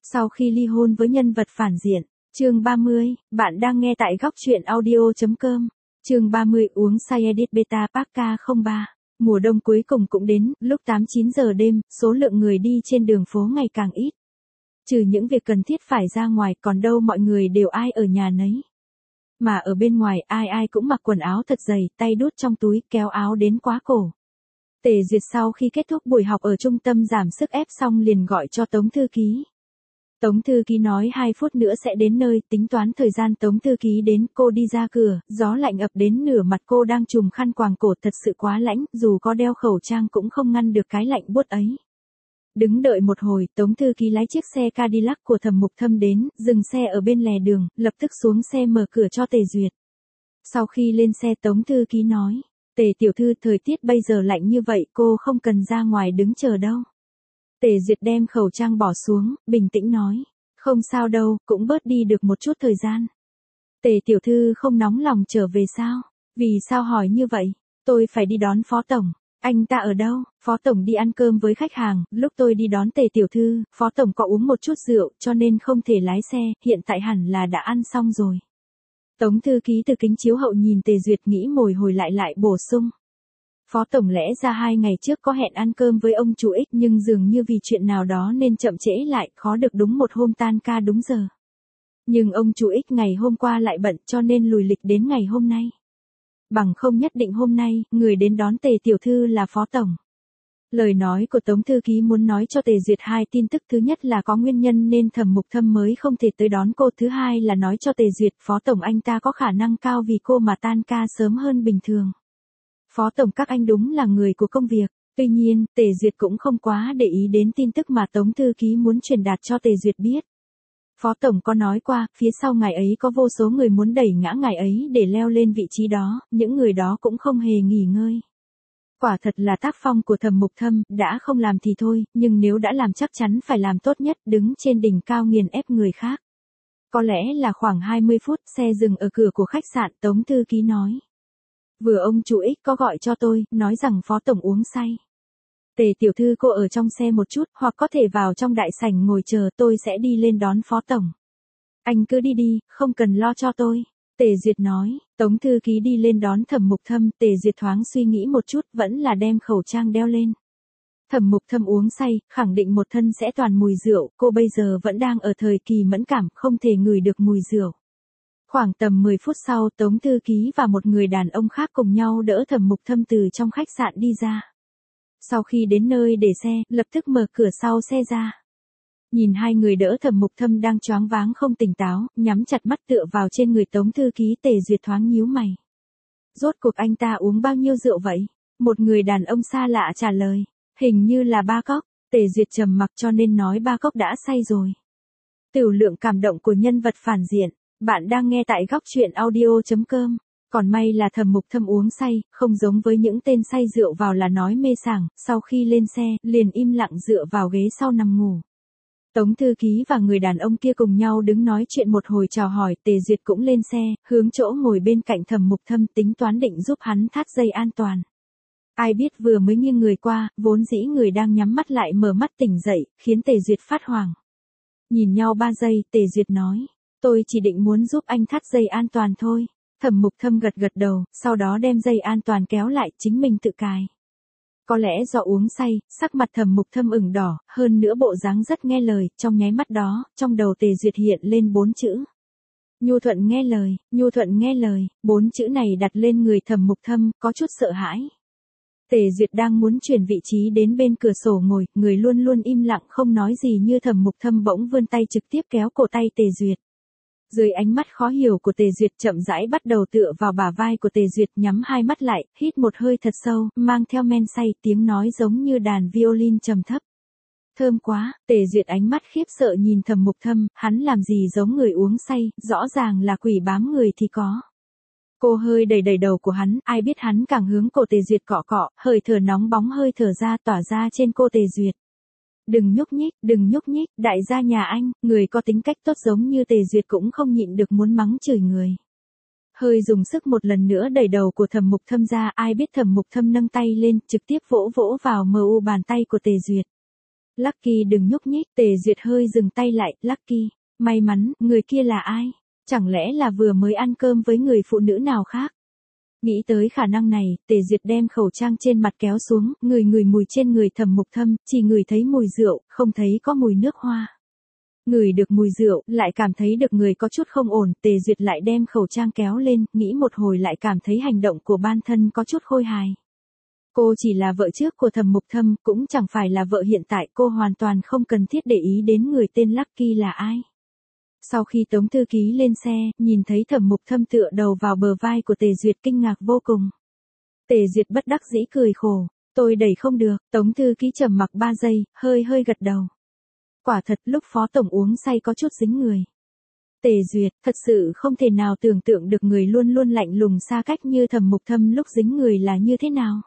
Sau khi ly hôn với nhân vật phản diện, chương 30, bạn đang nghe tại góc truyện audio.com. Chương 30 uống say edit beta Pacca 03. Mùa đông cuối cùng cũng đến, lúc 8-9 giờ đêm, số lượng người đi trên đường phố ngày càng ít. Trừ những việc cần thiết phải ra ngoài, còn đâu mọi người đều ai ở nhà nấy. Mà ở bên ngoài ai ai cũng mặc quần áo thật dày, tay đút trong túi, kéo áo đến quá cổ. Tề Duyệt sau khi kết thúc buổi học ở trung tâm giảm sức ép xong liền gọi cho Tống Thư Ký. Tống Thư Ký nói 2 phút nữa sẽ đến nơi, tính toán thời gian Tống Thư Ký đến, cô đi ra cửa, gió lạnh ập đến nửa mặt cô đang trùm khăn quàng cổ thật sự quá lạnh, dù có đeo khẩu trang cũng không ngăn được cái lạnh buốt ấy. Đứng đợi một hồi, Tống Thư Ký lái chiếc xe Cadillac của Thẩm Mục Thâm đến, dừng xe ở bên lề đường, lập tức xuống xe mở cửa cho Tề Duyệt. Sau khi lên xe Tống Thư Ký nói, Tề tiểu thư thời tiết bây giờ lạnh như vậy cô không cần ra ngoài đứng chờ đâu. Tề Duyệt đem khẩu trang bỏ xuống, bình tĩnh nói, không sao đâu, cũng bớt đi được một chút thời gian. Tề tiểu thư không nóng lòng trở về sao? Vì sao hỏi như vậy? Tôi phải đi đón Phó Tổng. Anh ta ở đâu? Phó Tổng đi ăn cơm với khách hàng, lúc tôi đi đón Tề tiểu thư, Phó Tổng có uống một chút rượu cho nên không thể lái xe, hiện tại hẳn là đã ăn xong rồi. Tống Thư Ký từ kính chiếu hậu nhìn Tề Duyệt nghĩ mồi hồi lại bổ sung. Phó Tổng lẽ ra 2 ngày trước có hẹn ăn cơm với ông chủ X nhưng dường như vì chuyện nào đó nên chậm trễ lại, khó được đúng một hôm tan ca đúng giờ. Nhưng ông chủ X ngày hôm qua lại bận cho nên lùi lịch đến ngày hôm nay. Bằng không nhất định hôm nay, người đến đón Tề tiểu thư là Phó Tổng. Lời nói của Tống Thư Ký muốn nói cho Tề Duyệt 2 tin tức, thứ nhất là có nguyên nhân nên Thẩm Mục Thâm mới không thể tới đón cô, thứ hai là nói cho Tề Duyệt Phó Tổng anh ta có khả năng cao vì cô mà tan ca sớm hơn bình thường. Phó Tổng các anh đúng là người của công việc, tuy nhiên, Tề Duyệt cũng không quá để ý đến tin tức mà Tống Thư Ký muốn truyền đạt cho Tề Duyệt biết. Phó Tổng có nói qua, phía sau ngài ấy có vô số người muốn đẩy ngã ngài ấy để leo lên vị trí đó, những người đó cũng không hề nghỉ ngơi. Quả thật là tác phong của Thẩm Mục Thâm, đã không làm thì thôi, nhưng nếu đã làm chắc chắn phải làm tốt nhất, đứng trên đỉnh cao nghiền ép người khác. Có lẽ là khoảng 20 phút, xe dừng ở cửa của khách sạn, Tống Thư Ký nói. Vừa ông chủ X có gọi cho tôi, nói rằng Phó Tổng uống say. Tề tiểu thư cô ở trong xe một chút, hoặc có thể vào trong đại sảnh ngồi chờ, tôi sẽ đi lên đón Phó Tổng. Anh cứ đi đi, không cần lo cho tôi. Tề Duyệt nói, Tống Thư Ký đi lên đón Thẩm Mục Thâm, Tề Duyệt thoáng suy nghĩ một chút, vẫn là đem khẩu trang đeo lên. Thẩm Mục Thâm uống say, khẳng định một thân sẽ toàn mùi rượu, cô bây giờ vẫn đang ở thời kỳ mẫn cảm, không thể ngửi được mùi rượu. Khoảng tầm 10 phút sau, Tống Thư Ký và một người đàn ông khác cùng nhau đỡ Thẩm Mục Thâm từ trong khách sạn đi ra. Sau khi đến nơi để xe, lập tức mở cửa sau xe ra. Nhìn 2 người đỡ Thẩm Mục Thâm đang choáng váng không tỉnh táo, nhắm chặt mắt tựa vào trên người Tống Thư Ký, Tề Duyệt thoáng nhíu mày. Rốt cuộc anh ta uống bao nhiêu rượu vậy? Một người đàn ông xa lạ trả lời, hình như là 3 cốc. Tề Duyệt trầm mặc cho nên nói 3 cốc đã say rồi. Tiểu lượng cảm động của nhân vật phản diện. Bạn đang nghe tại góc truyện audio.com. Còn may là Thẩm Mục Thâm uống say, không giống với những tên say rượu vào là nói mê sảng, sau khi lên xe, liền im lặng dựa vào ghế sau nằm ngủ. Tống Thư Ký và người đàn ông kia cùng nhau đứng nói chuyện một hồi chào hỏi, Tề Duyệt cũng lên xe, hướng chỗ ngồi bên cạnh Thẩm Mục Thâm tính toán định giúp hắn thắt dây an toàn. Ai biết vừa mới nghiêng người qua, vốn dĩ người đang nhắm mắt lại mở mắt tỉnh dậy, khiến Tề Duyệt phát hoảng. Nhìn nhau 3 giây, Tề Duyệt nói. Tôi chỉ định muốn giúp anh thắt dây an toàn thôi. Thẩm Mục Thâm gật đầu, sau đó đem dây an toàn kéo lại, chính mình tự cài. Có lẽ do uống say, sắc mặt Thẩm Mục Thâm ửng đỏ, hơn nữa bộ dáng rất nghe lời, trong nháy mắt đó, trong đầu Tề Duyệt hiện lên 4 chữ. Nhu thuận nghe lời, nhu thuận nghe lời, 4 chữ này đặt lên người Thẩm Mục Thâm, có chút sợ hãi. Tề Duyệt đang muốn chuyển vị trí đến bên cửa sổ ngồi, người luôn luôn im lặng không nói gì như Thẩm Mục Thâm bỗng vươn tay trực tiếp kéo cổ tay Tề Duyệt. Dưới ánh mắt khó hiểu của Tề Duyệt chậm rãi bắt đầu tựa vào bả vai của Tề Duyệt, nhắm 2 mắt lại, hít một hơi thật sâu, mang theo men say, tiếng nói giống như đàn violin trầm thấp. Thơm quá, Tề Duyệt ánh mắt khiếp sợ nhìn Thẩm Mục Thâm, hắn làm gì giống người uống say, rõ ràng là quỷ bám người thì có. Cô hơi đẩy đầu của hắn, ai biết hắn càng hướng cổ Tề Duyệt cọ, hơi thở nóng bóng hơi thở ra tỏa ra trên cô Tề Duyệt. Đừng nhúc nhích, đại gia nhà anh, người có tính cách tốt giống như Tề Duyệt cũng không nhịn được muốn mắng chửi người. Hơi dùng sức một lần nữa đẩy đầu của Thẩm Mục Thâm ra, ai biết Thẩm Mục Thâm nâng tay lên, trực tiếp vỗ vào mu bàn tay của Tề Duyệt. Lucky đừng nhúc nhích, Tề Duyệt hơi dừng tay lại, Lucky, may mắn, người kia là ai? Chẳng lẽ là vừa mới ăn cơm với người phụ nữ nào khác? Nghĩ tới khả năng này, Tề Duyệt đem khẩu trang trên mặt kéo xuống, ngửi mùi trên người Thẩm Mục Thâm, chỉ ngửi thấy mùi rượu, không thấy có mùi nước hoa. Ngửi được mùi rượu, lại cảm thấy được người có chút không ổn, Tề Duyệt lại đem khẩu trang kéo lên, nghĩ một hồi lại cảm thấy hành động của bản thân có chút khôi hài. Cô chỉ là vợ trước của Thẩm Mục Thâm, cũng chẳng phải là vợ hiện tại, cô hoàn toàn không cần thiết để ý đến người tên Lucky là ai. Sau khi Tống Thư Ký lên xe, nhìn thấy Thẩm Mục Thâm tựa đầu vào bờ vai của Tề Duyệt kinh ngạc vô cùng. Tề Duyệt bất đắc dĩ cười khổ, tôi đẩy không được, Tống Thư Ký trầm mặc 3 giây, hơi gật đầu. Quả thật lúc Phó Tổng uống say có chút dính người. Tề Duyệt, thật sự không thể nào tưởng tượng được người luôn luôn lạnh lùng xa cách như Thẩm Mục Thâm lúc dính người là như thế nào.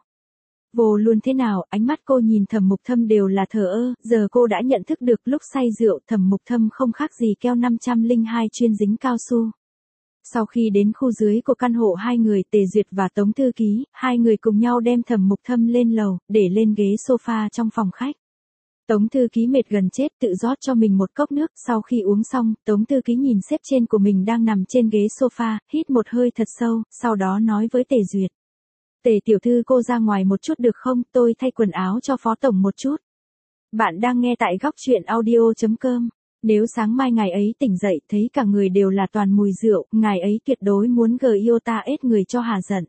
Vô luôn thế nào, ánh mắt cô nhìn Thẩm Mục Thâm đều là thờ ơ, giờ cô đã nhận thức được lúc say rượu Thẩm Mục Thâm không khác gì keo 502 chuyên dính cao su. Sau khi đến khu dưới của căn hộ hai người Tề Duyệt và Tống Thư Ký, hai người cùng nhau đem Thẩm Mục Thâm lên lầu, để lên ghế sofa trong phòng khách. Tống Thư Ký mệt gần chết tự rót cho mình một cốc nước, sau khi uống xong, Tống Thư Ký nhìn sếp trên của mình đang nằm trên ghế sofa, hít một hơi thật sâu, sau đó nói với Tề Duyệt. Tề tiểu thư cô ra ngoài một chút được không, tôi thay quần áo cho Phó Tổng một chút. Bạn đang nghe tại góc truyện audio.com. Nếu sáng mai ngài ấy tỉnh dậy thấy cả người đều là toàn mùi rượu, ngài ấy tuyệt đối muốn iota ết người cho hà giận.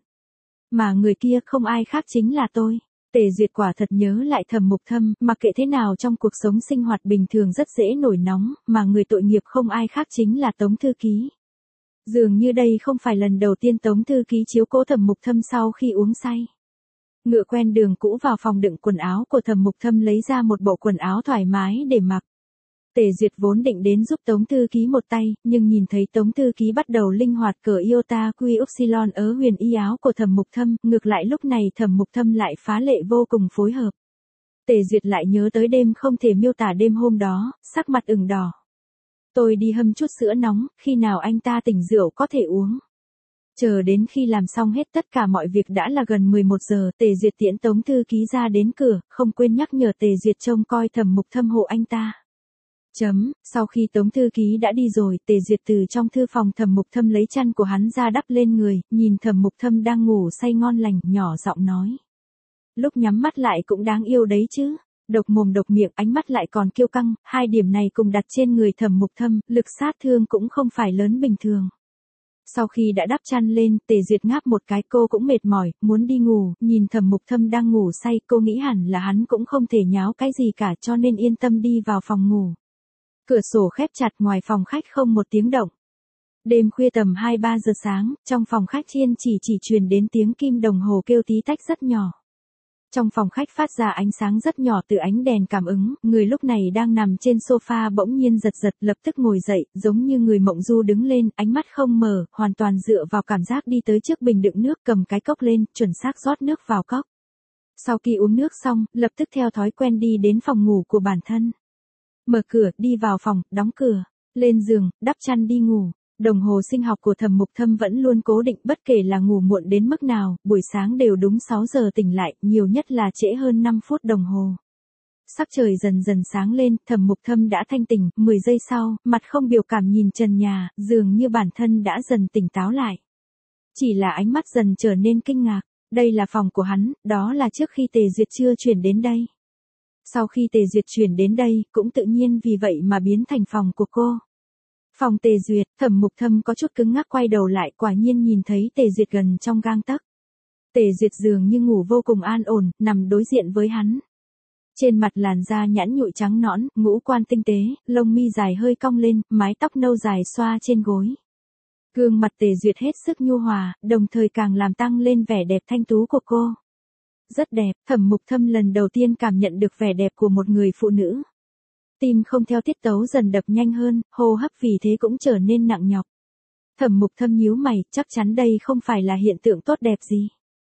Mà người kia không ai khác chính là tôi. Tề Duyệt quả thật nhớ lại Thẩm Mục Thâm, mặc kệ thế nào trong cuộc sống sinh hoạt bình thường rất dễ nổi nóng, mà người tội nghiệp không ai khác chính là Tống Thư Ký. Dường như đây không phải lần đầu tiên Tống Thư Ký chiếu cố Thẩm Mục Thâm sau khi uống say. Ngựa quen đường cũ vào phòng đựng quần áo của Thẩm Mục Thâm lấy ra một bộ quần áo thoải mái để mặc. Tề Duyệt vốn định đến giúp Tống Thư Ký một tay, nhưng nhìn thấy Tống Thư Ký bắt đầu linh hoạt cởi iota quy upsilon ở huyền y áo của Thẩm Mục Thâm, ngược lại lúc này Thẩm Mục Thâm lại phá lệ vô cùng phối hợp. Tề Duyệt lại nhớ tới đêm không thể miêu tả đêm hôm đó, sắc mặt ửng đỏ. Tôi đi hâm chút sữa nóng, khi nào anh ta tỉnh rượu có thể uống. Chờ đến khi làm xong hết tất cả mọi việc đã là gần 11 giờ, Tề Duyệt tiễn Tống Thư Ký ra đến cửa, không quên nhắc nhở Tề Duyệt trông coi Thẩm Mục Thâm hộ anh ta. Sau khi Tống Thư Ký đã đi rồi, Tề Duyệt từ trong thư phòng Thẩm Mục Thâm lấy chăn của hắn ra đắp lên người, nhìn Thẩm Mục Thâm đang ngủ say ngon lành, nhỏ giọng nói. Lúc nhắm mắt lại cũng đáng yêu đấy chứ. Độc mồm độc miệng, ánh mắt lại còn kiêu căng, hai điểm này cùng đặt trên người Thẩm Mục Thâm, lực sát thương cũng không phải lớn bình thường. Sau khi đã đắp chăn lên, Tề Duyệt ngáp một cái, cô cũng mệt mỏi, muốn đi ngủ, nhìn Thẩm Mục Thâm đang ngủ say, cô nghĩ hẳn là hắn cũng không thể nháo cái gì cả cho nên yên tâm đi vào phòng ngủ. Cửa sổ khép chặt, ngoài phòng khách không một tiếng động. Đêm khuya tầm 2-3 giờ sáng, trong phòng khách chỉ truyền đến tiếng kim đồng hồ kêu tí tách rất nhỏ. Trong phòng khách phát ra ánh sáng rất nhỏ từ ánh đèn cảm ứng, người lúc này đang nằm trên sofa bỗng nhiên giật lập tức ngồi dậy, giống như người mộng du đứng lên, ánh mắt không mở, hoàn toàn dựa vào cảm giác đi tới trước bình đựng nước, cầm cái cốc lên, chuẩn xác rót nước vào cốc. Sau khi uống nước xong, lập tức theo thói quen đi đến phòng ngủ của bản thân. Mở cửa, đi vào phòng, đóng cửa, lên giường, đắp chăn đi ngủ. Đồng hồ sinh học của Thẩm Mục Thâm vẫn luôn cố định, bất kể là ngủ muộn đến mức nào, buổi sáng đều đúng 6 giờ tỉnh lại, nhiều nhất là trễ hơn 5 phút đồng hồ. Sắc trời dần dần sáng lên, Thẩm Mục Thâm đã thanh tỉnh, 10 giây sau, mặt không biểu cảm nhìn trần nhà, dường như bản thân đã dần tỉnh táo lại. Chỉ là ánh mắt dần trở nên kinh ngạc, đây là phòng của hắn, đó là trước khi Tề Duyệt chưa chuyển đến đây. Sau khi Tề Duyệt chuyển đến đây, cũng tự nhiên vì vậy mà biến thành phòng của cô. Phòng Tề Duyệt, Thẩm Mục Thâm có chút cứng ngắc quay đầu lại, quả nhiên nhìn thấy Tề Duyệt gần trong gang tấc. Tề Duyệt dường như ngủ vô cùng an ổn, nằm đối diện với hắn. Trên mặt làn da nhẵn nhụi trắng nõn, ngũ quan tinh tế, lông mi dài hơi cong lên, mái tóc nâu dài xõa trên gối. Gương mặt Tề Duyệt hết sức nhu hòa, đồng thời càng làm tăng lên vẻ đẹp thanh tú của cô. Rất đẹp, Thẩm Mục Thâm lần đầu tiên cảm nhận được vẻ đẹp của một người phụ nữ. Tim không theo tiết tấu dần đập nhanh hơn, hô hấp vì thế cũng trở nên nặng nhọc. Thẩm Mục Thâm nhíu mày, chắc chắn đây không phải là hiện tượng tốt đẹp gì.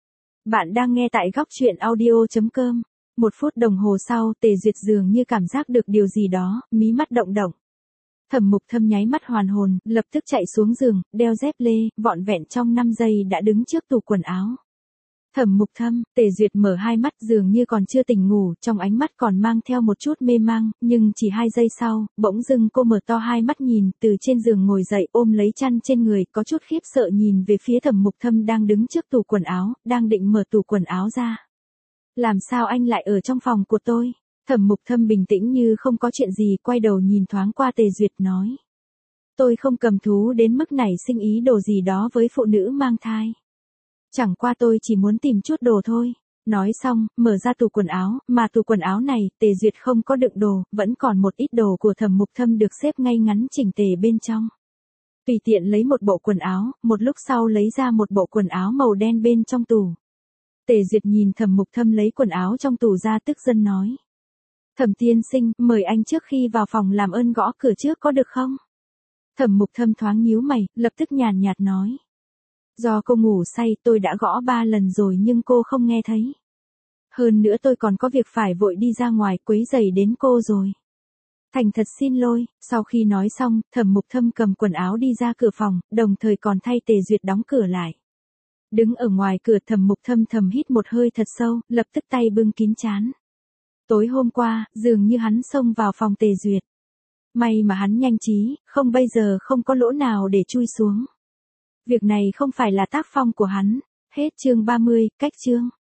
Bạn đang nghe tại góc truyện audio.com. 1 phút đồng hồ sau, Tề Duyệt dường như cảm giác được điều gì đó, mí mắt động động. Thẩm Mục Thâm nháy mắt hoàn hồn, lập tức chạy xuống giường, đeo dép lê, vọn vẹn trong 5 giây đã đứng trước tủ quần áo. Thẩm Mục Thâm, Tề Duyệt mở hai mắt dường như còn chưa tỉnh ngủ, trong ánh mắt còn mang theo một chút mê mang, nhưng chỉ 2 giây sau, bỗng dưng cô mở to hai mắt nhìn, từ trên giường ngồi dậy ôm lấy chăn trên người, có chút khiếp sợ nhìn về phía Thẩm Mục Thâm đang đứng trước tủ quần áo, đang định mở tủ quần áo ra. Làm sao anh lại ở trong phòng của tôi? Thẩm Mục Thâm bình tĩnh như không có chuyện gì, quay đầu nhìn thoáng qua Tề Duyệt nói. Tôi không cầm thú đến mức nảy sinh ý đồ gì đó với phụ nữ mang thai. Chẳng qua tôi chỉ muốn tìm chút đồ thôi. Nói xong, mở ra tủ quần áo, mà tủ quần áo này, Tề Duyệt không có đựng đồ, vẫn còn một ít đồ của Thẩm Mục Thâm được xếp ngay ngắn chỉnh tề bên trong. Tùy tiện lấy một bộ quần áo, một lúc sau lấy ra một bộ quần áo màu đen bên trong tủ. Tề Duyệt nhìn Thẩm Mục Thâm lấy quần áo trong tủ ra tức giận nói. Thẩm tiên sinh, mời anh trước khi vào phòng làm ơn gõ cửa trước có được không? Thẩm Mục Thâm thoáng nhíu mày, lập tức nhàn nhạt nói. Do cô ngủ say tôi đã gõ 3 lần rồi nhưng cô không nghe thấy. Hơn nữa tôi còn có việc phải vội đi ra ngoài quấy rầy đến cô rồi. Thành thật xin lỗi, sau khi nói xong, Thẩm Mục Thâm cầm quần áo đi ra cửa phòng, đồng thời còn thay Tề Duyệt đóng cửa lại. Đứng ở ngoài cửa Thẩm Mục Thâm thầm hít một hơi thật sâu, lập tức tay bưng kín trán. Tối hôm qua, dường như hắn xông vào phòng Tề Duyệt. May mà hắn nhanh trí, không bây giờ không có lỗ nào để chui xuống. Việc này không phải là tác phong của hắn. Hết chương 30, cách chương.